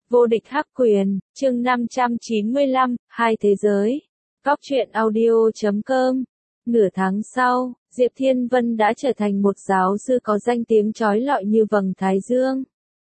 Vô địch hắc quyền, chương 595, hai thế giới. Góc truyện audio.com. Nửa tháng sau, Diệp Thiên Vân đã trở thành một giáo sư có danh tiếng chói lọi như vầng thái dương.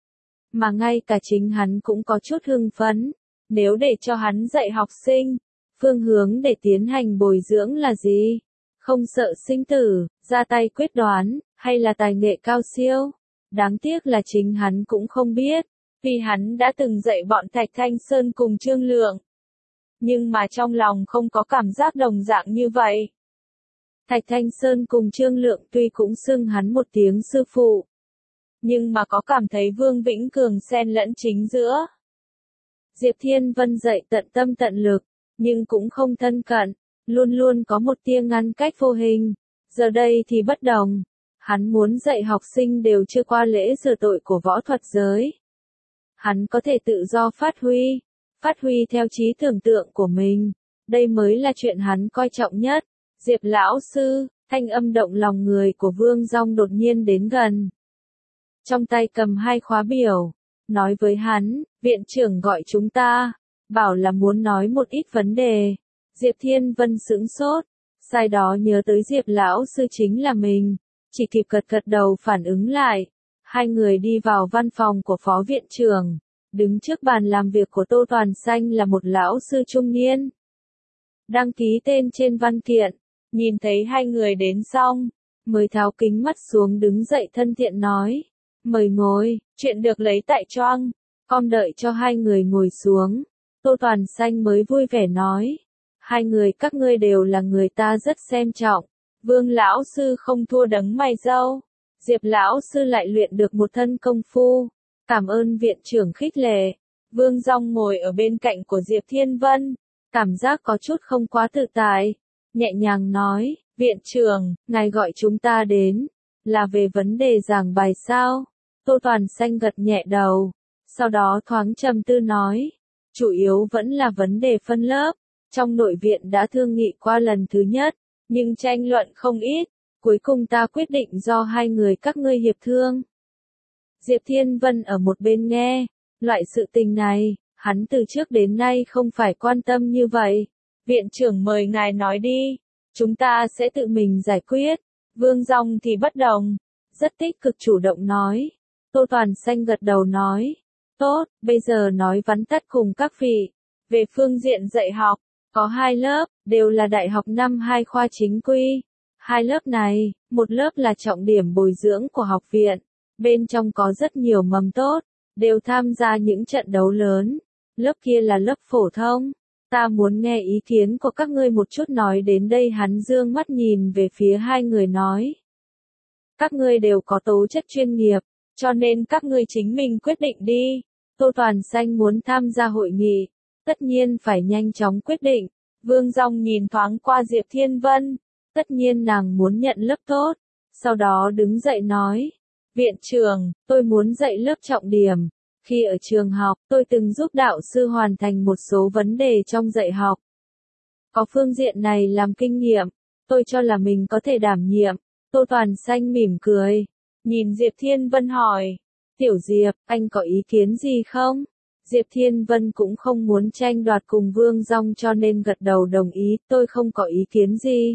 Mà ngay cả chính hắn cũng có chút hưng phấn. Nếu để cho hắn dạy học sinh, phương hướng để tiến hành bồi dưỡng là gì? Không sợ sinh tử, ra tay quyết đoán, hay là tài nghệ cao siêu? Đáng tiếc là chính hắn cũng không biết, vì hắn đã từng dạy bọn Thạch Thanh Sơn cùng Trương Lượng. Nhưng mà trong lòng không có cảm giác đồng dạng như vậy. Thạch Thanh Sơn cùng Trương Lượng tuy cũng xưng hắn một tiếng sư phụ, nhưng mà có cảm thấy Vương Vĩnh Cường xen lẫn chính giữa. Diệp Thiên Vân dạy tận tâm tận lực, nhưng cũng không thân cận, luôn luôn có một tia ngăn cách vô hình. Giờ đây thì bất đồng, hắn muốn dạy học sinh đều chưa qua lễ rửa tội của võ thuật giới. Hắn có thể tự do phát huy theo trí tưởng tượng của mình, đây mới là chuyện hắn coi trọng nhất. Diệp lão sư, thanh âm động lòng người của Vương Dong đột nhiên đến gần. Trong tay cầm hai khóa biểu, nói với hắn, viện trưởng gọi chúng ta, bảo là muốn nói một ít vấn đề. Diệp Thiên Vân sững sốt, sai đó nhớ tới Diệp lão sư chính là mình, chỉ kịp gật đầu phản ứng lại. Hai người đi vào văn phòng của phó viện trưởng, đứng trước bàn làm việc của Tô Toàn Xanh là một lão sư trung niên. Đăng ký tên trên văn kiện, nhìn thấy hai người đến xong, mới tháo kính mắt xuống đứng dậy thân thiện nói, mời ngồi, chuyện được lấy tại choang, con đợi cho hai người ngồi xuống. Tô Toàn Xanh mới vui vẻ nói, hai người các ngươi đều là người ta rất xem trọng, Vương lão sư không thua đấng mày râu. Diệp lão sư lại luyện được một thân công phu, cảm ơn viện trưởng khích lệ. Vương Dong ngồi ở bên cạnh của Diệp Thiên Vân, cảm giác có chút không quá tự tại, nhẹ nhàng nói, viện trưởng, ngài gọi chúng ta đến, là về vấn đề giảng bài sao? Tô Toàn Xanh gật nhẹ đầu, sau đó thoáng trầm tư nói, chủ yếu vẫn là vấn đề phân lớp, trong nội viện đã thương nghị qua lần thứ nhất, nhưng tranh luận không ít. Cuối cùng ta quyết định do hai người các ngươi hiệp thương. Diệp Thiên Vân ở một bên nghe, loại sự tình này, hắn từ trước đến nay không phải quan tâm như vậy. Viện trưởng mời ngài nói đi, chúng ta sẽ tự mình giải quyết. Vương Dong thì bất đồng, rất tích cực chủ động nói. Tô Toàn Xanh gật đầu nói, tốt, bây giờ nói vắn tắt cùng các vị. Về phương diện dạy học, có hai lớp, đều là đại học năm 2 khoa chính quy. Hai lớp này, một lớp là trọng điểm bồi dưỡng của học viện, bên trong có rất nhiều mầm tốt, đều tham gia những trận đấu lớn. Lớp kia là lớp phổ thông, ta muốn nghe ý kiến của các ngươi một chút. Nói đến đây hắn dương mắt nhìn về phía hai người nói. Các ngươi đều có tố chất chuyên nghiệp, cho nên các ngươi chính mình quyết định đi. Tô Toàn Xanh muốn tham gia hội nghị, tất nhiên phải nhanh chóng quyết định. Vương Dong nhìn thoáng qua Diệp Thiên Vân. Tất nhiên nàng muốn nhận lớp tốt, sau đó đứng dậy nói, viện trưởng, tôi muốn dạy lớp trọng điểm. Khi ở trường học, tôi từng giúp đạo sư hoàn thành một số vấn đề trong dạy học. Có phương diện này làm kinh nghiệm, tôi cho là mình có thể đảm nhiệm. Tô Toàn Xanh mỉm cười, nhìn Diệp Thiên Vân hỏi, Tiểu Diệp, anh có ý kiến gì không? Diệp Thiên Vân cũng không muốn tranh đoạt cùng Vương Dong cho nên gật đầu đồng ý, tôi không có ý kiến gì.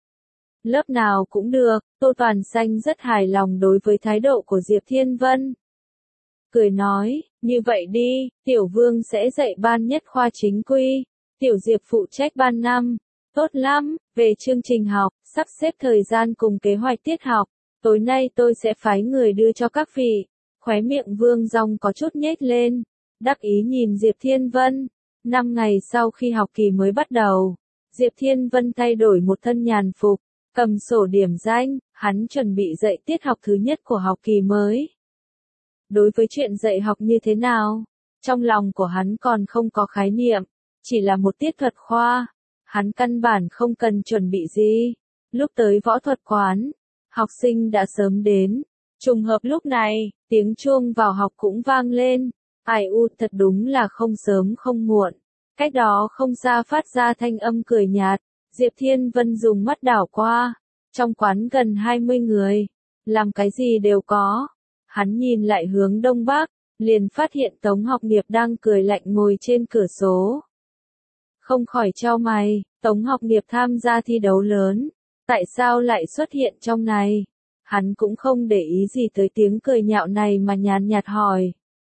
Lớp nào cũng được, Tô Toàn Xanh rất hài lòng đối với thái độ của Diệp Thiên Vân. Cười nói, như vậy đi, Tiểu Vương sẽ dạy ban nhất khoa chính quy, Tiểu Diệp phụ trách ban 5. Tốt lắm, về chương trình học, sắp xếp thời gian cùng kế hoạch tiết học, tối nay tôi sẽ phái người đưa cho các vị. Khóe miệng Vương Dong có chút nhếch lên, đắc ý nhìn Diệp Thiên Vân. 5 ngày sau khi học kỳ mới bắt đầu, Diệp Thiên Vân thay đổi một thân nhàn phục. Cầm sổ điểm danh, hắn chuẩn bị dạy tiết học thứ nhất của học kỳ mới. Đối với chuyện dạy học như thế nào, trong lòng của hắn còn không có khái niệm, chỉ là một tiết thuật khoa, hắn căn bản không cần chuẩn bị gì. Lúc tới võ thuật quán, học sinh đã sớm đến, trùng hợp lúc này, tiếng chuông vào học cũng vang lên, ai u thật đúng là không sớm không muộn. Cách đó không xa phát ra thanh âm cười nhạt. Diệp Thiên Vân dùng mắt đảo qua, trong quán gần 20 người, làm cái gì đều có. Hắn nhìn lại hướng đông bắc, liền phát hiện Tống Học Nghiệp đang cười lạnh ngồi trên cửa sổ. Không khỏi chau mày, Tống Học Nghiệp tham gia thi đấu lớn, tại sao lại xuất hiện trong này? Hắn cũng không để ý gì tới tiếng cười nhạo này mà nhàn nhạt hỏi.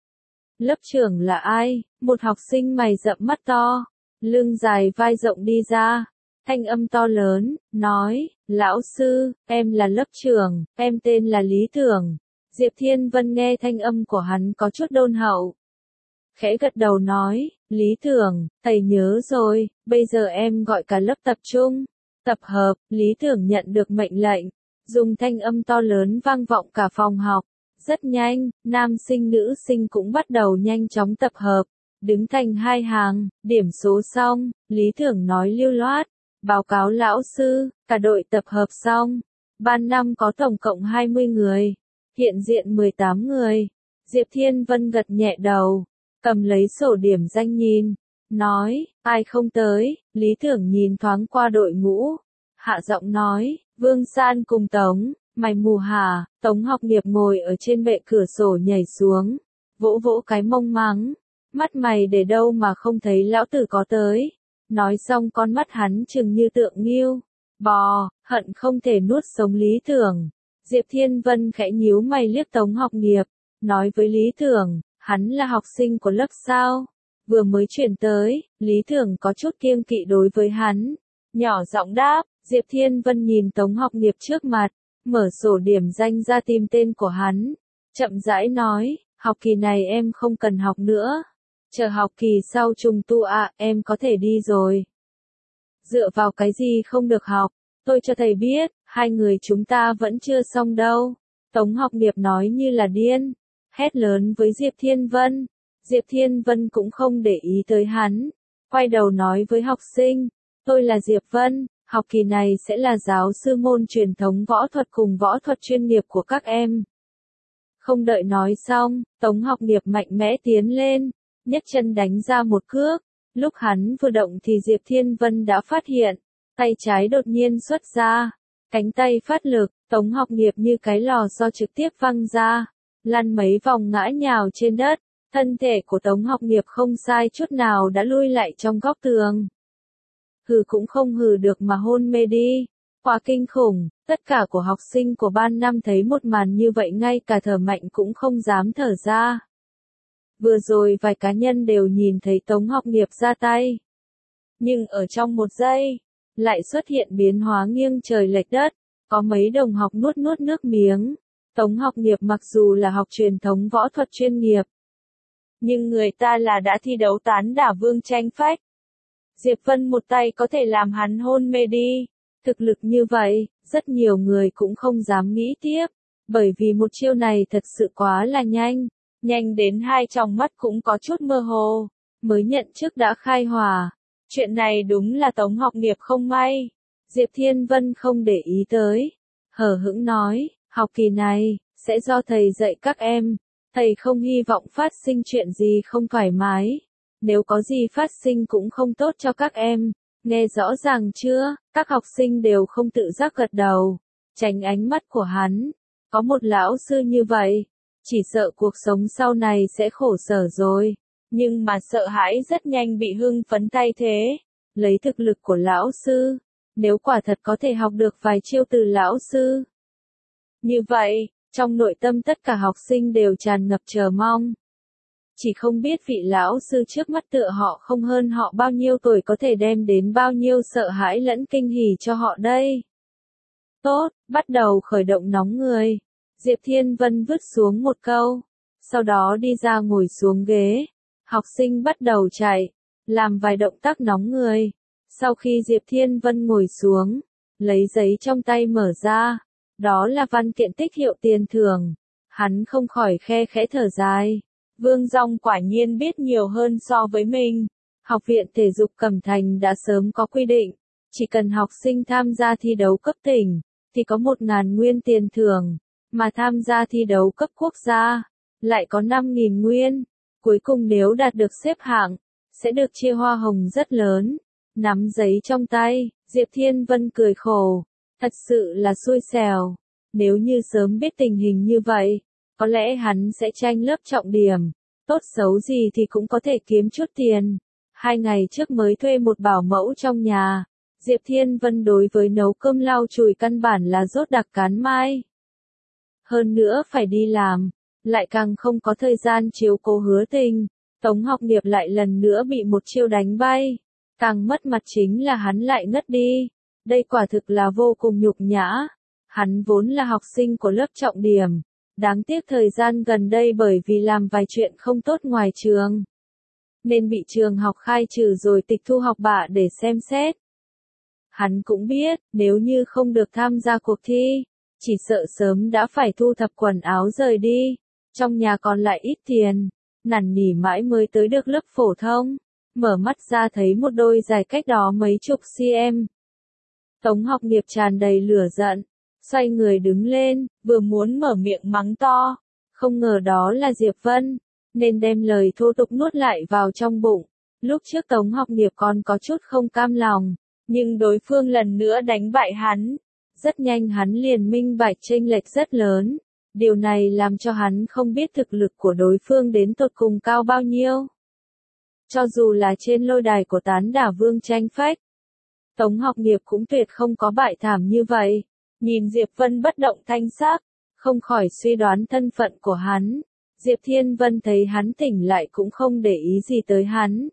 Lớp trưởng là ai? Một học sinh mày rậm mắt to, lưng dài vai rộng đi ra, thanh âm to lớn, nói, lão sư, em là lớp trưởng, em tên là Lý Tưởng. Diệp Thiên Vân nghe thanh âm của hắn có chút đôn hậu. Khẽ gật đầu nói, Lý Tưởng, thầy nhớ rồi, bây giờ em gọi cả lớp tập trung. Tập hợp, Lý Tưởng nhận được mệnh lệnh, dùng thanh âm to lớn vang vọng cả phòng học. Rất nhanh, nam sinh nữ sinh cũng bắt đầu nhanh chóng tập hợp, đứng thành hai hàng, điểm số xong, Lý Tưởng nói lưu loát, báo cáo lão sư, cả đội tập hợp xong, ban năm có tổng cộng 20 người, hiện diện 18 người. Diệp Thiên Vân gật nhẹ đầu, cầm lấy sổ điểm danh nhìn, nói, ai không tới, Lý Tưởng nhìn thoáng qua đội ngũ, hạ giọng nói, Vương San cùng Tống. Mày mù hả? Tống Học Nghiệp ngồi ở trên bệ cửa sổ nhảy xuống, vỗ vỗ cái mông mắng, mắt mày để đâu mà không thấy lão tử có tới. Nói xong con mắt hắn trừng như tượng nghêu, bò, hận không thể nuốt sống Lý Tưởng. Diệp Thiên Vân khẽ nhíu mày liếc Tống Học Nghiệp, nói với Lý Tưởng, hắn là học sinh của lớp sao? Vừa mới chuyển tới, Lý Tưởng có chút kiêng kỵ đối với hắn, nhỏ giọng đáp. Diệp Thiên Vân nhìn Tống Học Nghiệp trước mặt, mở sổ điểm danh ra tìm tên của hắn, chậm rãi nói, học kỳ này em không cần học nữa, chờ học kỳ sau trùng tu ạ, em có thể đi rồi. Dựa vào cái gì không được học, tôi cho thầy biết, hai người chúng ta vẫn chưa xong đâu. Tống Học Nghiệp nói như là điên, hét lớn với Diệp Thiên Vân. Diệp Thiên Vân cũng không để ý tới hắn, quay đầu nói với học sinh, tôi là Diệp Vân. Học kỳ này sẽ là giáo sư môn truyền thống võ thuật cùng võ thuật chuyên nghiệp của các em. Không đợi nói xong, Tống Học Nghiệp mạnh mẽ tiến lên, nhấc chân đánh ra một cước. Lúc hắn vừa động thì Diệp Thiên Vân đã phát hiện, tay trái đột nhiên xuất ra, cánh tay phát lực, Tống Học Nghiệp như cái lò xo trực tiếp văng ra, lăn mấy vòng ngã nhào trên đất. Thân thể của Tống Học Nghiệp không sai chút nào đã lui lại trong góc tường. Hừ cũng không hừ được mà hôn mê đi. Quá kinh khủng, tất cả của học sinh của ban năm thấy một màn như vậy ngay cả thở mạnh cũng không dám thở ra. Vừa rồi vài cá nhân đều nhìn thấy Tống Học Nghiệp ra tay. Nhưng ở trong một giây, lại xuất hiện biến hóa nghiêng trời lệch đất, có mấy đồng học nuốt nước miếng. Tống Học Nghiệp mặc dù là học truyền thống võ thuật chuyên nghiệp, nhưng người ta là đã thi đấu tán đả vương tranh phách. Diệp Vân một tay có thể làm hắn hôn mê đi. Thực lực như vậy, rất nhiều người cũng không dám nghĩ tiếp, bởi vì một chiêu này thật sự quá là nhanh, nhanh đến hai tròng mắt cũng có chút mơ hồ, mới nhận trước đã khai hỏa. Chuyện này đúng là Tống Học Nghiệp không may. Diệp Thiên Vân không để ý tới, hờ hững nói, học kỳ này, sẽ do thầy dạy các em, thầy không hy vọng phát sinh chuyện gì không thoải mái. Nếu có gì phát sinh cũng không tốt cho các em, nghe rõ ràng chưa? Các học sinh đều không tự giác gật đầu, tránh ánh mắt của hắn. Có một lão sư như vậy, chỉ sợ cuộc sống sau này sẽ khổ sở rồi. Nhưng mà sợ hãi rất nhanh bị hưng phấn thay thế. Lấy thực lực của lão sư, nếu quả thật có thể học được vài chiêu từ lão sư. Như vậy, trong nội tâm tất cả học sinh đều tràn ngập chờ mong. Chỉ không biết vị lão sư trước mắt tựa họ không hơn họ bao nhiêu tuổi có thể đem đến bao nhiêu sợ hãi lẫn kinh hỉ cho họ đây. Tốt, bắt đầu khởi động nóng người. Diệp Thiên Vân vứt xuống một câu, sau đó đi ra ngồi xuống ghế. Học sinh bắt đầu chạy, làm vài động tác nóng người. Sau khi Diệp Thiên Vân ngồi xuống, lấy giấy trong tay mở ra, đó là văn kiện tích hiệu tiền thưởng. Hắn không khỏi khe khẽ thở dài. Vương Dòng quả nhiên biết nhiều hơn so với mình. Học viện Thể dục Cẩm Thành đã sớm có quy định, chỉ cần học sinh tham gia thi đấu cấp tỉnh, thì có 1.000 nguyên tiền thưởng, mà tham gia thi đấu cấp quốc gia, lại có 5.000 nguyên. Cuối cùng nếu đạt được xếp hạng, sẽ được chia hoa hồng rất lớn. Nắm giấy trong tay, Diệp Thiên Vân cười khổ, thật sự là xui xẻo. Nếu như sớm biết tình hình như vậy, Có lẽ hắn sẽ tranh lớp trọng điểm, tốt xấu gì thì cũng có thể kiếm chút tiền. 2 ngày trước mới thuê một bảo mẫu trong nhà. Diệp Thiên Vân đối với nấu cơm lau chùi căn bản là rốt đặc cán mai. Hơn nữa phải đi làm, lại càng không có thời gian chiếu cố Hứa Tình. Tống Học Nghiệp lại lần nữa bị một chiêu đánh bay. Càng mất mặt chính là hắn lại ngất đi. Đây quả thực là vô cùng nhục nhã. Hắn vốn là học sinh của lớp trọng điểm. Đáng tiếc thời gian gần đây bởi vì làm vài chuyện không tốt ngoài trường, nên bị trường học khai trừ rồi tịch thu học bạ để xem xét. Hắn cũng biết, nếu như không được tham gia cuộc thi, chỉ sợ sớm đã phải thu thập quần áo rời đi. Trong nhà còn lại ít tiền, năn nỉ mãi mới tới được lớp phổ thông. Mở mắt ra thấy một đôi giày cách đó mấy chục cm. Tống Học Nghiệp tràn đầy lửa giận, xoay người đứng lên, vừa muốn mở miệng mắng to, không ngờ đó là Diệp Vân, nên đem lời thô tục nuốt lại vào trong bụng. Lúc trước Tống Học Nghiệp còn có chút không cam lòng, nhưng đối phương lần nữa đánh bại hắn. Rất nhanh hắn liền minh bạch chênh lệch rất lớn. Điều này làm cho hắn không biết thực lực của đối phương đến tột cùng cao bao nhiêu. Cho dù là trên lôi đài của Tán Đả Vương tranh phách, Tống Học Nghiệp cũng tuyệt không có bại thảm như vậy. Nhìn Diệp Vân bất động thanh sắc, không khỏi suy đoán thân phận của hắn. Diệp Thiên Vân thấy hắn tỉnh lại cũng không để ý gì tới hắn,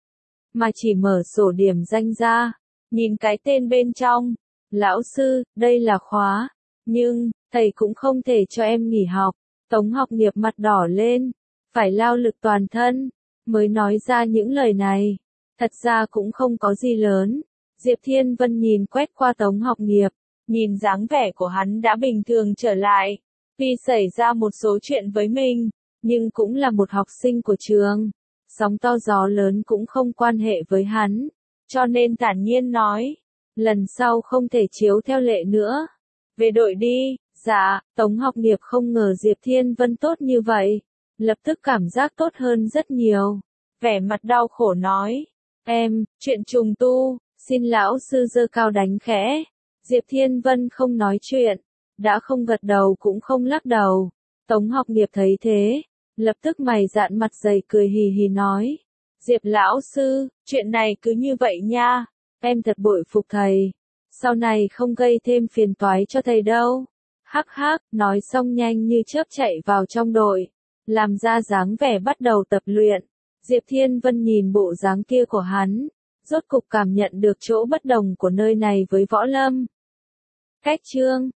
mà chỉ mở sổ điểm danh ra, nhìn cái tên bên trong. Lão sư, đây là khóa, nhưng, thầy cũng không thể cho em nghỉ học. Tống Học Nghiệp mặt đỏ lên, phải lao lực toàn thân, mới nói ra những lời này. Thật ra cũng không có gì lớn. Diệp Thiên Vân nhìn quét qua Tống Học Nghiệp, nhìn dáng vẻ của hắn đã bình thường trở lại. Tuy xảy ra một số chuyện với mình, nhưng cũng là một học sinh của trường. Sóng to gió lớn cũng không quan hệ với hắn, cho nên thản nhiên nói, lần sau không thể chiếu theo lệ nữa. Về đội đi. Dạ. Tống Học Nghiệp không ngờ Diệp Thiên Vân tốt như vậy, lập tức cảm giác tốt hơn rất nhiều. Vẻ mặt đau khổ nói, em, chuyện trùng tu, xin lão sư giơ cao đánh khẽ. Diệp Thiên Vân không nói chuyện, đã không gật đầu cũng không lắc đầu. Tống Học Nghiệp thấy thế, lập tức mày dạn mặt dày cười hì hì nói, Diệp lão sư, chuyện này cứ như vậy nha, em thật bội phục thầy, sau này không gây thêm phiền toái cho thầy đâu. Hắc hắc, nói xong nhanh như chớp chạy vào trong đội, làm ra dáng vẻ bắt đầu tập luyện. Diệp Thiên Vân nhìn bộ dáng kia của hắn, rốt cục cảm nhận được chỗ bất đồng của nơi này với võ lâm. Cách chương